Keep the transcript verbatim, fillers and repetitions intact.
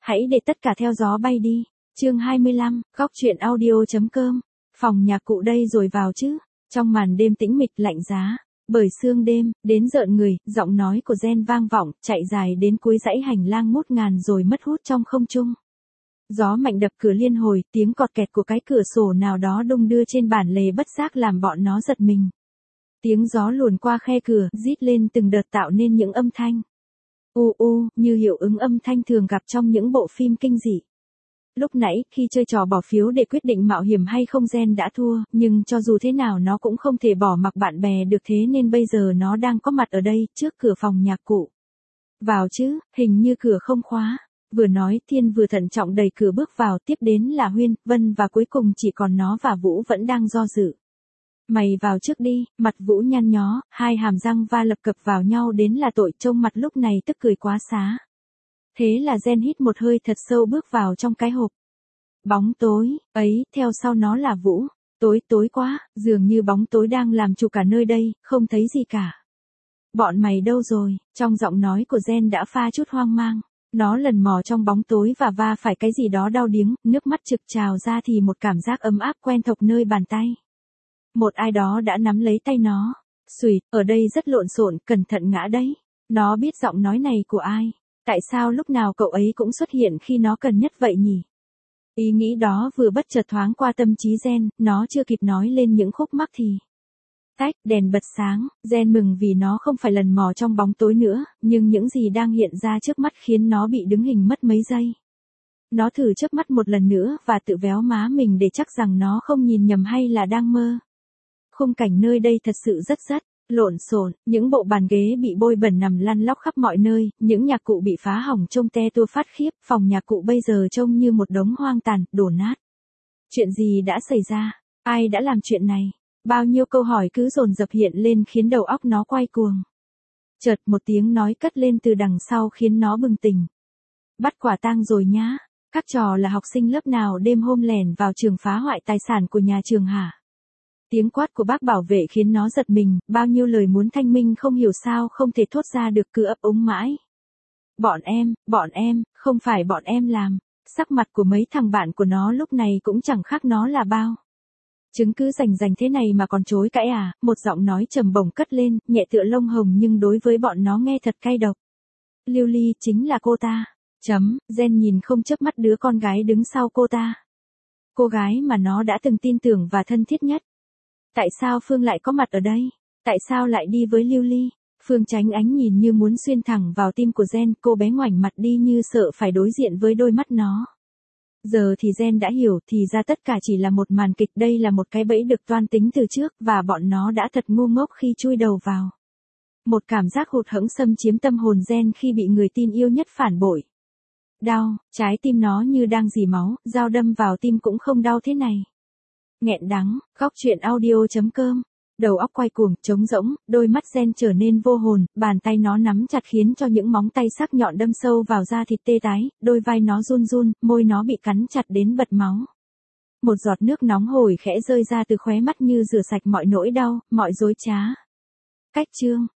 Hãy để tất cả theo gió bay đi. Chương hai mươi lăm, góc truyện audio.com. Phòng nhạc cụ đây rồi vào chứ. Trong màn đêm tĩnh mịch lạnh giá, bởi sương đêm, đến rợn người, giọng nói của Gen vang vọng, chạy dài đến cuối dãy hành lang ngút ngàn rồi mất hút trong không trung. Gió mạnh đập cửa liên hồi, tiếng cọt kẹt của cái cửa sổ nào đó đung đưa trên bản lề bất giác làm bọn nó giật mình. Tiếng gió luồn qua khe cửa, rít lên từng đợt tạo nên những âm thanh. U u, như hiệu ứng âm thanh thường gặp trong những bộ phim kinh dị. Lúc nãy, khi chơi trò bỏ phiếu để quyết định mạo hiểm hay không, Gen đã thua, nhưng cho dù thế nào nó cũng không thể bỏ mặc bạn bè được, thế nên bây giờ nó đang có mặt ở đây, trước cửa phòng nhạc cụ. Vào chứ, hình như cửa không khóa. Vừa nói Thiên vừa thận trọng đẩy cửa bước vào, tiếp đến là Huyên, Vân và cuối cùng chỉ còn nó và Vũ vẫn đang do dự. Mày vào trước đi, mặt Vũ nhăn nhó, hai hàm răng va lập cập vào nhau đến là tội, trông mặt lúc này tức cười quá xá. Thế là Gen hít một hơi thật sâu bước vào trong cái hộp. Bóng tối, ấy, theo sau nó là Vũ. Tối tối quá, dường như bóng tối đang làm chủ cả nơi đây, không thấy gì cả. Bọn mày đâu rồi? Trong giọng nói của Gen đã pha chút hoang mang. Nó lần mò trong bóng tối và va phải cái gì đó đau điếng, nước mắt trực trào ra thì một cảm giác ấm áp quen thuộc nơi bàn tay. Một ai đó đã nắm lấy tay nó. Xùi, ở đây rất lộn xộn, cẩn thận ngã đấy. Nó biết giọng nói này của ai. Tại sao lúc nào cậu ấy cũng xuất hiện khi nó cần nhất vậy nhỉ? Ý nghĩ đó vừa bất chợt thoáng qua tâm trí Gen, nó chưa kịp nói lên những khúc mắc thì... Tách, đèn bật sáng, Gen mừng vì nó không phải lần mò trong bóng tối nữa, nhưng những gì đang hiện ra trước mắt khiến nó bị đứng hình mất mấy giây. Nó thử chớp mắt một lần nữa và tự véo má mình để chắc rằng nó không nhìn nhầm hay là đang mơ. Khung cảnh nơi đây thật sự rất rất lộn xộn, những bộ bàn ghế bị bôi bẩn nằm lăn lóc khắp mọi nơi, những nhạc cụ bị phá hỏng trông te tua phát khiếp, phòng nhạc cụ bây giờ trông như một đống hoang tàn, đổ nát. Chuyện gì đã xảy ra? Ai đã làm chuyện này? Bao nhiêu câu hỏi cứ dồn dập hiện lên khiến đầu óc nó quay cuồng. Chợt một tiếng nói cất lên từ đằng sau khiến nó bừng tỉnh. Bắt quả tang rồi nhá. Các trò là học sinh lớp nào đêm hôm lẻn vào trường phá hoại tài sản của nhà trường hả? Tiếng quát của bác bảo vệ khiến nó giật mình, bao nhiêu lời muốn thanh minh không hiểu sao không thể thốt ra được, cứ ấp úng mãi. Bọn em, bọn em, không phải bọn em làm. Sắc mặt của mấy thằng bạn của nó lúc này cũng chẳng khác nó là bao. Chứng cứ rành rành thế này mà còn chối cãi à? Một giọng nói trầm bổng cất lên, nhẹ tựa lông hồng nhưng đối với bọn nó nghe thật cay độc. Lưu Ly chính là cô ta. Chấm, Gen nhìn không chớp mắt đứa con gái đứng sau cô ta. Cô gái mà nó đã từng tin tưởng và thân thiết nhất. Tại sao Phương lại có mặt ở đây? Tại sao lại đi với Lưu Ly? Phương tránh ánh nhìn như muốn xuyên thẳng vào tim của Gen, cô bé ngoảnh mặt đi như sợ phải đối diện với đôi mắt nó. Giờ thì Gen đã hiểu, thì ra tất cả chỉ là một màn kịch, đây là một cái bẫy được toan tính từ trước, và bọn nó đã thật ngu ngốc khi chui đầu vào. Một cảm giác hụt hẫng xâm chiếm tâm hồn Gen khi bị người tin yêu nhất phản bội. Đau, trái tim nó như đang rỉ máu, dao đâm vào tim cũng không đau thế này. Nghẹn đắng, góc truyện audio.com. Đầu óc quay cuồng, trống rỗng, đôi mắt Gen trở nên vô hồn, bàn tay nó nắm chặt khiến cho những móng tay sắc nhọn đâm sâu vào da thịt tê tái, đôi vai nó run run, môi nó bị cắn chặt đến bật máu. Một giọt nước nóng hổi khẽ rơi ra từ khóe mắt như rửa sạch mọi nỗi đau, mọi dối trá. Cách chương.